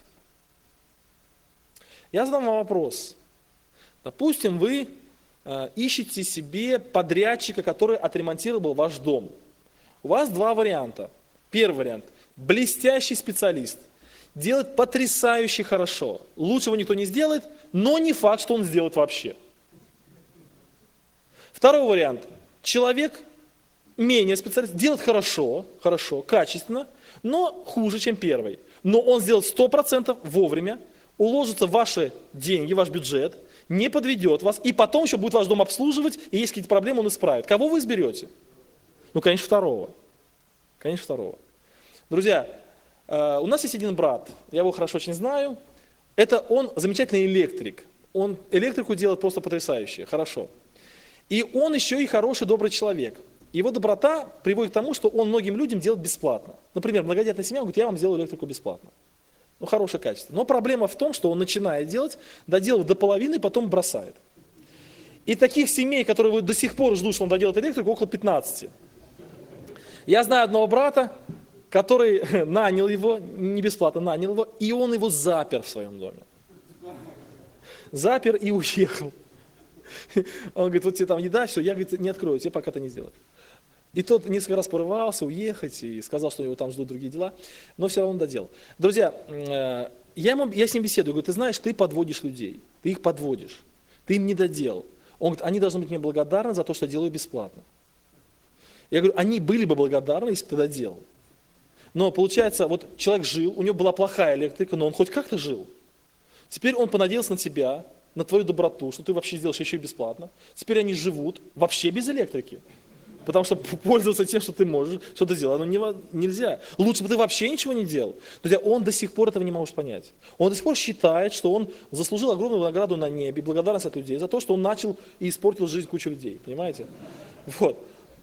Я задам вам вопрос. Допустим, вы ищете себе подрядчика, который отремонтировал ваш дом. У вас два варианта. Первый вариант – блестящий специалист. делает потрясающе хорошо. Лучшего никто не сделает, но не факт, что он сделает вообще. Второй вариант. Человек менее специалист, делает хорошо, качественно, но хуже, чем первый. Но он сделает 100% вовремя, уложится в ваши деньги, ваш бюджет, не подведет вас, и потом еще будет ваш дом обслуживать, и есть какие-то проблемы, он исправит. Кого вы изберете? Ну, конечно, второго. Конечно, второго. Друзья, у нас есть один брат, я его хорошо очень знаю. Это он замечательный электрик. Он электрику делает просто потрясающе, хорошо. И он еще и хороший, добрый человек. Его доброта приводит к тому, что он многим людям делает бесплатно. Например, многодетная семья, он говорит, я вам сделаю электрику бесплатно. Ну, хорошее качество. Но проблема в том, что он начинает делать, доделывает до половины, потом бросает. И таких семей, которые до сих пор ждут, что он доделает электрику, около 15. Я знаю одного брата, который нанял его, не бесплатно нанял его, и он его запер в своем доме. Запер и уехал. Он говорит, вот тебе там еда, все, я, говорит, не открою, тебе пока ты не сделаешь. И тот несколько раз порывался уехать и сказал, что его там ждут другие дела, но все равно доделал. Друзья, я с ним беседую, говорю, ты знаешь, ты подводишь людей, ты их подводишь, ты им не доделал. Он говорит, они должны быть мне благодарны за то, что я делаю бесплатно. Я говорю, они были бы благодарны, если бы ты доделал. Но получается, вот человек жил, у него была плохая электрика, но он хоть как-то жил. Теперь он понадеялся на тебя, на твою доброту, что ты вообще сделаешь еще и бесплатно. Теперь они живут вообще без электрики. Потому что пользоваться тем, что ты можешь, что ты делал, нельзя. Лучше бы ты вообще ничего не делал. Друзья, он до сих пор этого не может понять. Он до сих пор считает, что он заслужил огромную награду на небе, благодарность от людей за то, что он начал и испортил жизнь кучу людей. Понимаете? Вот.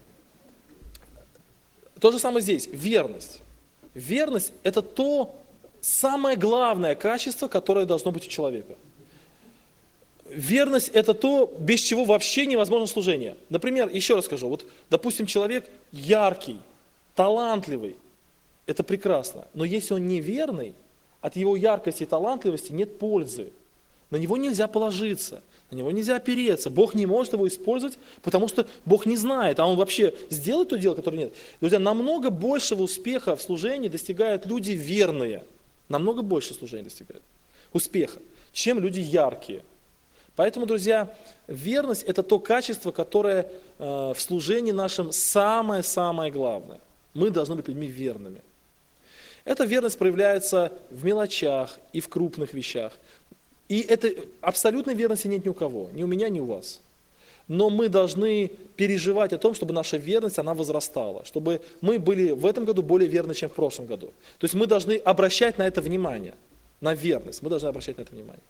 То же самое здесь. Верность. Верность – это то самое главное качество, которое должно быть у человека. Верность – это то, без чего вообще невозможно служение. Например, еще раз скажу, вот, допустим, человек яркий, талантливый, это прекрасно, но если он неверный, от его яркости и талантливости нет пользы. На него нельзя положиться, на него нельзя опереться. Бог не может его использовать, потому что Бог не знает, а он вообще сделает то дело, которое нет. Друзья, намного большего успеха в служении достигают люди верные, намного больше служения достигают успеха, чем люди яркие. Поэтому, друзья, верность – это то качество, которое в служении нашем самое-самое главное. Мы должны быть людьми верными. Эта верность проявляется в мелочах и в крупных вещах. И этой абсолютной верности нет ни у кого, ни у меня, ни у вас. Но мы должны переживать о том, чтобы наша верность, она возрастала, чтобы мы были в этом году более верны, чем в прошлом году. То есть мы должны обращать на это внимание, на верность, мы должны обращать на это внимание.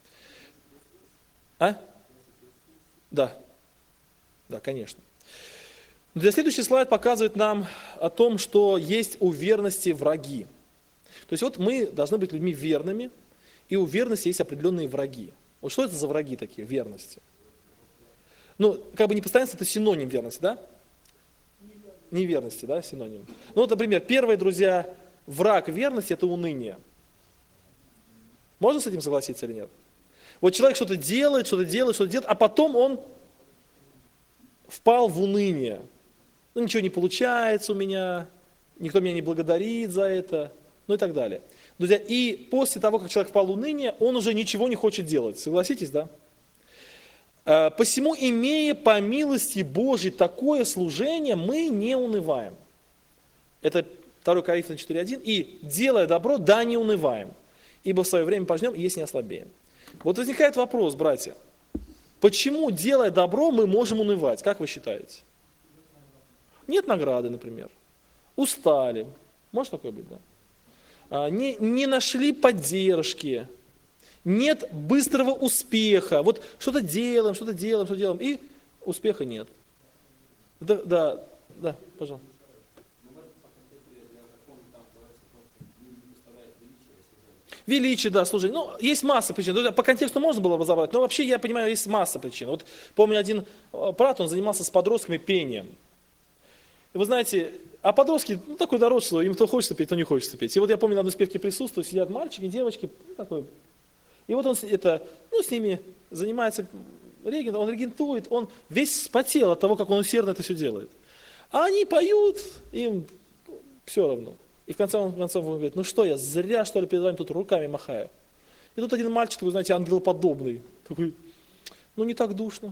А? Да. Да, конечно. Следующий слайд показывает нам о том, что есть у верности враги. То есть вот мы должны быть людьми верными, и у верности есть определенные враги. Вот что это за враги такие, верности? Ну, как бы непостоянство – это синоним верности, да? Неверности, да, синоним. Ну вот, например, первый, друзья, враг верности – это уныние. Можно с этим согласиться или нет? Вот человек что-то делает, а потом он впал в уныние. Ну, ничего не получается у меня, никто меня не благодарит за это, ну и так далее. Друзья, и после того, как человек впал в уныние, он уже ничего не хочет делать. Согласитесь, да? Посему, имея по милости Божьей такое служение, мы не унываем. Это 2 Коринфянам 4:1. И, делая добро, да не унываем, ибо в свое время пожнем, если не ослабеем. Вот возникает вопрос, братья, почему, делая добро, мы можем унывать? Как вы считаете? Нет награды, например. Устали. Может такое быть, да? Не нашли поддержки. Нет быстрого успеха. Вот что-то делаем, и успеха нет. Да, пожалуйста. Величие, да, служение. Ну, есть масса причин. По контексту можно было разобрать, но вообще, я понимаю, есть масса причин. Вот помню, один брат, он занимался с подростками пением. И вы знаете, а подростки, ну, такой народ, что им то хочется петь, то не хочется петь. И вот я помню, на одной спевке присутствую, сидят мальчики, девочки, ну, такой. И вот он с ними занимается, он регентует, он весь вспотел от того, как он усердно это все делает. А они поют, им все равно. И в конце концов он говорит, ну что, я зря, что ли, перед вами тут руками махаю. И тут один мальчик, такой, знаете, ангелоподобный, такой, ну не так душно.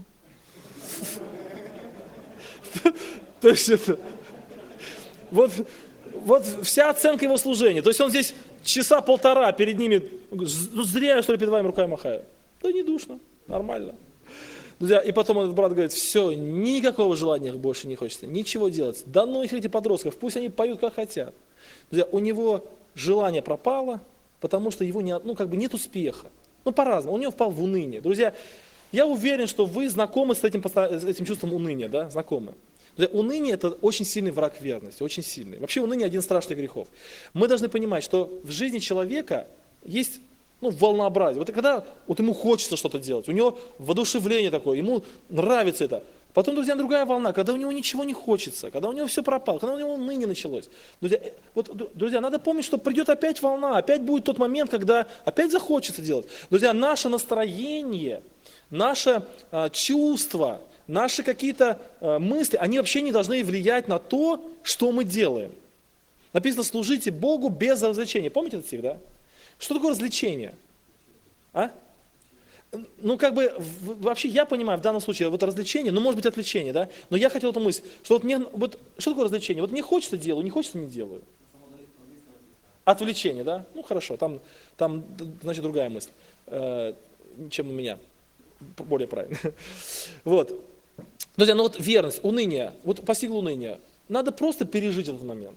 То есть это, вот вся оценка его служения. То есть он здесь часа полтора перед ними, ну зря я, что ли, перед вами руками махаю. Да не душно, нормально. Друзья, и потом этот брат говорит, все, никакого желания их больше не хочется, ничего делать. Да ну их этих подростков, пусть они поют как хотят. Друзья, у него желание пропало, потому что его нет успеха. Ну по-разному, у него впал в уныние. Друзья, я уверен, что вы знакомы с этим чувством уныния, да, знакомы. Друзья, уныние – это очень сильный враг верности, очень сильный. Вообще уныние – один из страшных грехов. Мы должны понимать, что в жизни человека есть волнообразие. Вот когда ему хочется что-то делать, у него воодушевление такое, ему нравится это. Потом, друзья, другая волна, когда у него ничего не хочется, когда у него все пропало, когда у него уныние началось. Друзья, надо помнить, что придет опять волна, опять будет тот момент, когда опять захочется делать. Друзья, наше настроение, наше чувство, наши какие-то мысли, они вообще не должны влиять на то, что мы делаем. Написано, служите Богу без развлечения. Помните этот стих, да? Что такое развлечение? Вообще я понимаю в данном случае развлечение, может быть отвлечение, да? Но я хотел эту мысль, что что такое развлечение? Вот мне хочется делаю, не хочется не делаю. Отвлечение, да? Ну хорошо, там значит другая мысль, чем у меня, более правильно. Вот. Друзья, верность, уныние, постигло уныние. Надо просто пережить этот момент.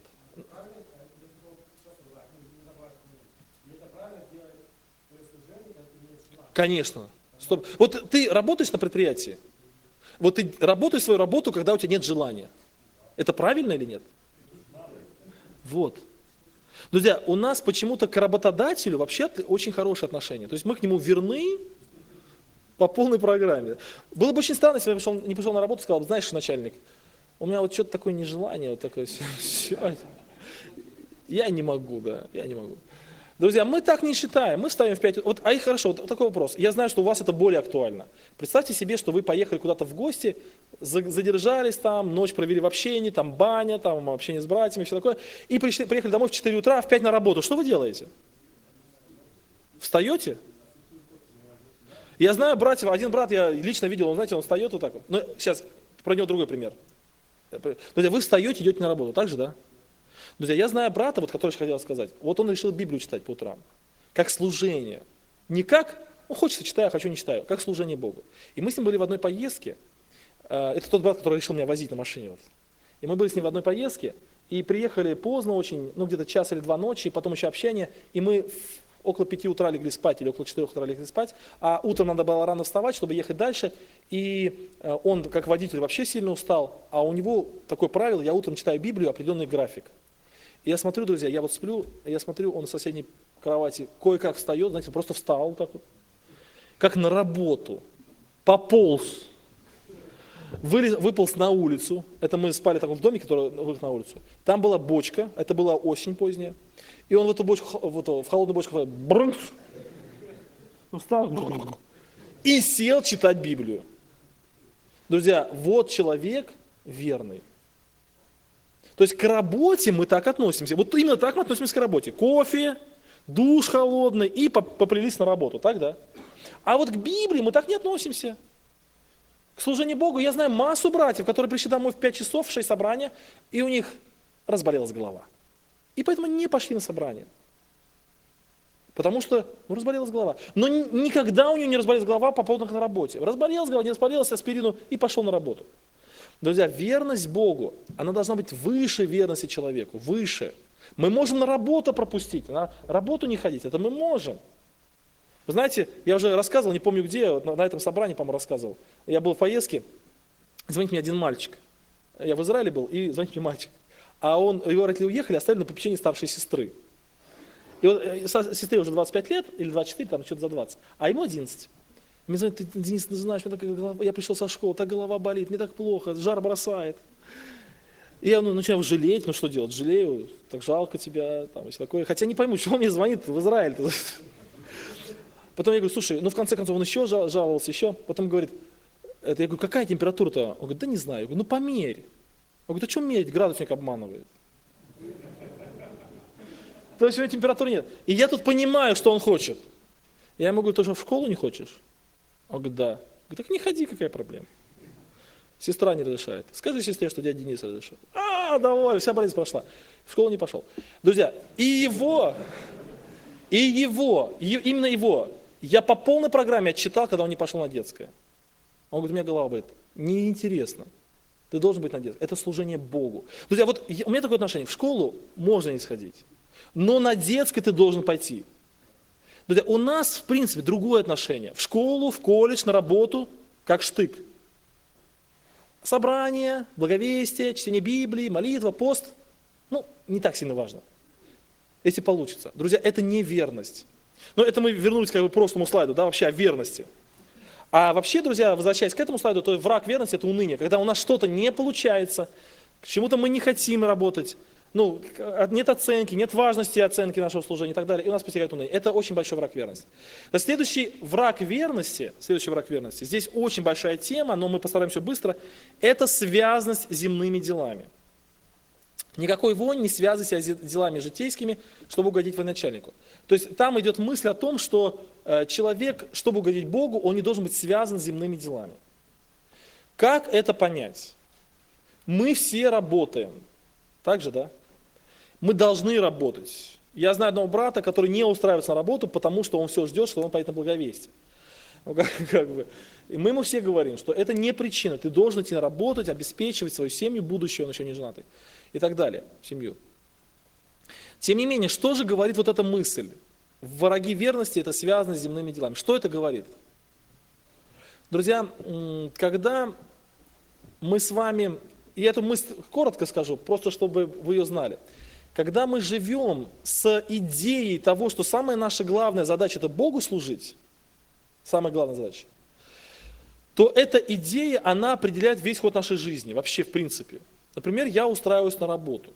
Конечно. Стоп. Вот ты работаешь на предприятии, ты работаешь свою работу, когда у тебя нет желания. Это правильно или нет? Вот. Друзья, у нас почему-то к работодателю вообще очень хорошие отношения. То есть мы к нему верны по полной программе. Было бы очень странно, если я не пришел на работу и сказал, знаешь, начальник, у меня что-то такое нежелание, такое, я не могу, я не могу. Друзья, мы так не считаем, мы ставим в 5. Хорошо, такой вопрос. Я знаю, что у вас это более актуально. Представьте себе, что вы поехали куда-то в гости, задержались там, ночь провели в общении, там баня, там общение с братьями, все такое, и приехали домой в 4 утра, а в 5 на работу. Что вы делаете? Встаете? Я знаю братьев, один брат я лично видел, он встает вот так вот. Но сейчас про него другой пример. Друзья, вы встаете, идете на работу, так же, да? Друзья, я знаю брата, который хотел сказать, он решил Библию читать по утрам, как служение. Не как, хочется читаю, хочу не читаю, как служение Богу. И мы с ним были в одной поездке, это тот брат, который решил меня возить на машине. И мы были с ним в одной поездке, и приехали поздно очень, где-то час или 2 ночи, потом еще общение, и мы около 5 утра легли спать, или около 4 утра легли спать, а утром надо было рано вставать, чтобы ехать дальше, и он, как водитель, вообще сильно устал, а у него такое правило, я утром читаю Библию, определенный график. И я смотрю, друзья, я сплю, я смотрю, он в соседней кровати кое-как встает, знаете, просто встал так вот, как на работу, пополз, выполз на улицу, это мы спали в домике, который вылез на улицу, там была бочка, это была осень поздняя, и он в эту бочку, в холодную бочку встал и сел читать Библию. Друзья, вот человек верный. То есть к работе мы так относимся. Вот именно так мы относимся к работе. Кофе, душ холодный и поплелись на работу. Так, да? А вот к Библии мы так не относимся. К служению Богу я знаю массу братьев, которые пришли домой в 5 часов, в 6 собрания, и у них разболелась голова. И поэтому не пошли на собрание. Потому что разболелась голова. Но никогда у него не разболелась голова по поводу на работе. Разболелась голова, не разболелась, аспирину и пошел на работу. Друзья, верность Богу, она должна быть выше верности человеку, выше. Мы можем на работу пропустить, на работу не ходить, это мы можем. Вы знаете, я уже рассказывал, не помню где, на этом собрании, по-моему, рассказывал. Я был в поездке, звонит мне один мальчик. Я в Израиле был, и звонит мне мальчик. А его родители уехали, оставили на попечении старшей сестры. И сестре уже 25 лет, или 24, там что-то за 20, а ему 11. Мне звонит, ты, Денис, ты знаешь, я пришел со школы, так голова болит, мне так плохо, жар бросает. И я начинаю жалеть, что делать, жалею, так жалко тебя, и все такое. Хотя не пойму, чего он мне звонит в Израиль. Потом я говорю, слушай, в конце концов он еще жаловался, еще. Потом говорит, я говорю, какая температура-то? Он говорит, да не знаю. Я говорю, померь. Он говорит, а что мерить, градусник обманывает. то есть у него температуры нет. И я тут понимаю, что он хочет. Я ему говорю, ты что, в школу не хочешь? Он говорит, да. Я говорю, так не ходи, какая проблема. Сестра не разрешает. Скажи сестре, что дядя Денис разрешил. Довольно, вся болезнь прошла. В школу не пошел. Друзья, именно его, я по полной программе отчитал, когда он не пошел на детское. Он говорит, у меня голова болит. Неинтересно. Ты должен быть на детское. Это служение Богу. Друзья, вот у меня такое отношение. В школу можно не сходить, но на детское ты должен пойти. Друзья, у нас, в принципе, другое отношение. В школу, в колледж, на работу, как штык. Собрание, благовестие, чтение Библии, молитва, пост. Не так сильно важно. Если получится. Друзья, это не верность. Но это мы вернулись к прошлому слайду, вообще о верности. А вообще, друзья, возвращаясь к этому слайду, то враг верности – это уныние. Когда у нас что-то не получается, к чему-то мы не хотим работать, нет оценки, нет важности оценки нашего служения и так далее, и у нас потеряет уныние. Это очень большой враг верности. Следующий враг верности, здесь очень большая тема, но мы постараемся быстро, это связанность с земными делами. Никакой вонь не связывайся с делами житейскими, чтобы угодить военачальнику. То есть там идет мысль о том, что человек, чтобы угодить Богу, он не должен быть связан с земными делами. Как это понять? Мы все работаем. Так же, да? Мы должны работать. Я знаю одного брата, который не устраивается на работу, потому что он все ждет, что он поедет на благовестие. И мы ему все говорим, что это не причина. Ты должен идти работать, обеспечивать свою семью, будущее, он еще не женатый. И так далее, семью. Тем не менее, что же говорит вот эта мысль? Враги верности – это связано с земными делами. Что это говорит? Друзья, когда мы с вами, и эту мысль коротко скажу, просто чтобы вы ее знали. Когда мы живем с идеей того, что самая наша главная задача – это Богу служить, самая главная задача, то эта идея, она определяет весь ход нашей жизни, вообще в принципе. Например, я устраиваюсь на работу.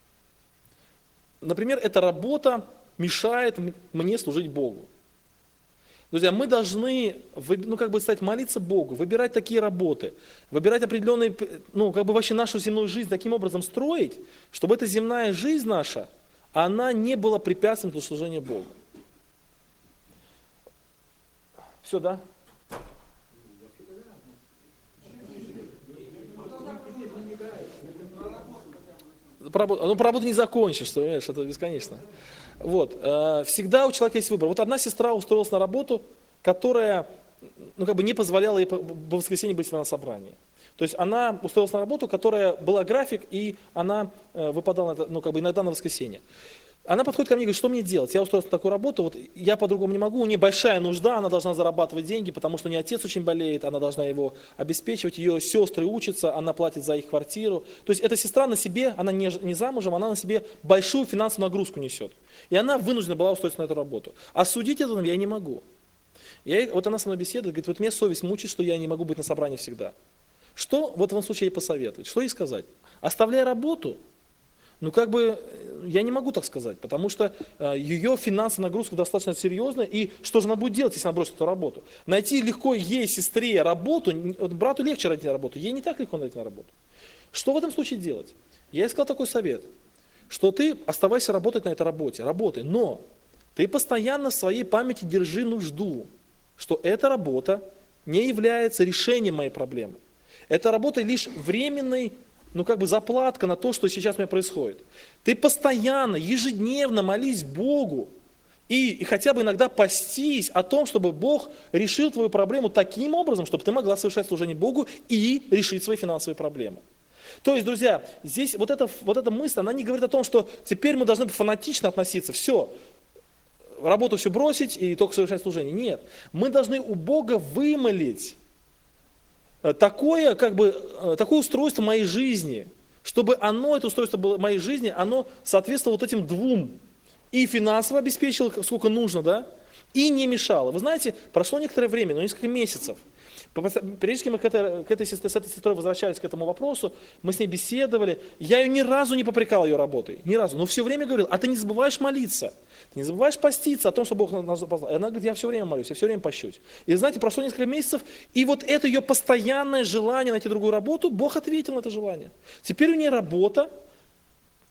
Например, эта работа мешает мне служить Богу. Друзья, мы должны, молиться Богу, выбирать такие работы, выбирать определенные, вообще нашу земную жизнь таким образом строить, чтобы эта земная жизнь наша, она не была препятствием для служения Богу. Все, да? Про работу не закончишь, понимаешь, это бесконечно. Всегда у человека есть выбор. Одна сестра устроилась на работу, которая не позволяла ей в воскресенье быть на собрании. То есть она устроилась на работу, которая была график, и она выпадала иногда на воскресенье. Она подходит ко мне и говорит, что мне делать? Я устроился на такую работу, я по-другому не могу, у нее большая нужда, она должна зарабатывать деньги, потому что у нее отец очень болеет, она должна его обеспечивать, ее сестры учатся, она платит за их квартиру. То есть эта сестра на себе, она не замужем, она на себе большую финансовую нагрузку несет. И она вынуждена была устроиться на эту работу. А судить это я не могу. Она со мной беседует, говорит, меня совесть мучает, что я не могу быть на собрании всегда. Что в этом случае ей посоветовать? Что ей сказать? Оставляй работу. Я не могу так сказать, потому что ее финансовая нагрузка достаточно серьезная, и что же она будет делать, если она бросит эту работу? Найти легко ей, сестре, работу, брату легче найти работу, ей не так легко найти работу. Что в этом случае делать? Я ей сказал такой совет, что ты оставайся работать на этой работе, работай, но ты постоянно в своей памяти держи нужду, что эта работа не является решением моей проблемы. Эта работа лишь временной, заплатка на то, что сейчас у меня происходит. Ты постоянно, ежедневно молись Богу и хотя бы иногда постись о том, чтобы Бог решил твою проблему таким образом, чтобы ты могла совершать служение Богу и решить свои финансовые проблемы. То есть, друзья, здесь эта мысль, она не говорит о том, что теперь мы должны фанатично относиться, все, работу все бросить и только совершать служение. Нет, мы должны у Бога вымолить такое устройство моей жизни, чтобы это устройство моей жизни, оно соответствовало этим двум. И финансово обеспечило, сколько нужно, да, и не мешало. Вы знаете, прошло некоторое время, несколько месяцев. Периодически мы с этой сестрой возвращались к этому вопросу, мы с ней беседовали. Я ее ни разу не попрекал ее работой, ни разу, но все время говорил, а ты не забываешь молиться, ты не забываешь поститься о том, что Бог нас познал. И она говорит, я все время молюсь, я все время пощусь. И знаете, прошло несколько месяцев, и это ее постоянное желание найти другую работу, Бог ответил на это желание. Теперь у нее работа,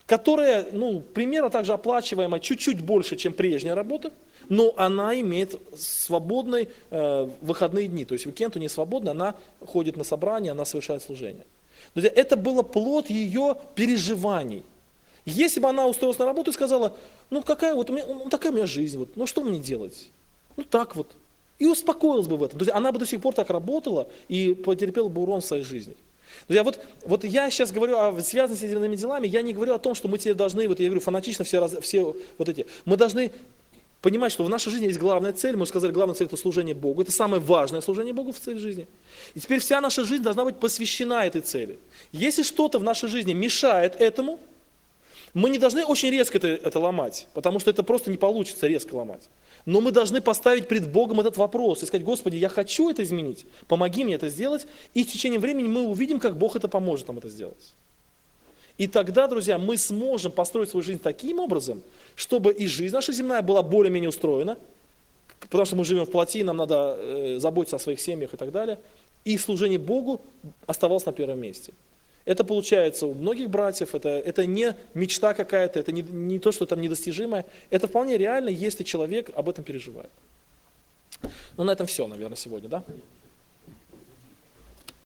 которая, ну, примерно так же оплачиваемая, чуть-чуть больше, чем прежняя работа, но она имеет свободные выходные дни. То есть уикенд у нее свободный, она ходит на собрания, она совершает служение. Друзья, это было плод ее переживаний. Если бы она устроилась на работу и сказала, ну какая вот у меня, ну, такая у меня жизнь, вот, ну что мне делать? Ну так вот. И успокоилась бы в этом. Друзья, она бы до сих пор так работала и потерпела бы урон в своей жизни. Друзья, вот я сейчас говорю о связанности с земными делами, я не говорю о том, что мы тебе должны, вот я говорю, фанатично все вот эти. Мы должны понимать, что в нашей жизни есть главная цель, мы сказали, главная цель – это служение Богу, это самое важное служение Богу в цель жизни. И теперь вся наша жизнь должна быть посвящена этой цели. Если что-то в нашей жизни мешает этому, мы не должны очень резко это ломать, потому что это просто не получится резко ломать. Но мы должны поставить пред Богом этот вопрос и сказать, Господи, я хочу это изменить, помоги мне это сделать, и в течение времени мы увидим, как Бог это поможет нам это сделать. И тогда, друзья, мы сможем построить свою жизнь таким образом, чтобы и жизнь наша земная была более-менее устроена, потому что мы живем в плоти, нам надо заботиться о своих семьях и так далее, и служение Богу оставалось на первом месте. Это получается у многих братьев, это не мечта какая-то, это не то, что там недостижимое, это вполне реально, если человек об этом переживает. Ну, на этом все, наверное, сегодня, да?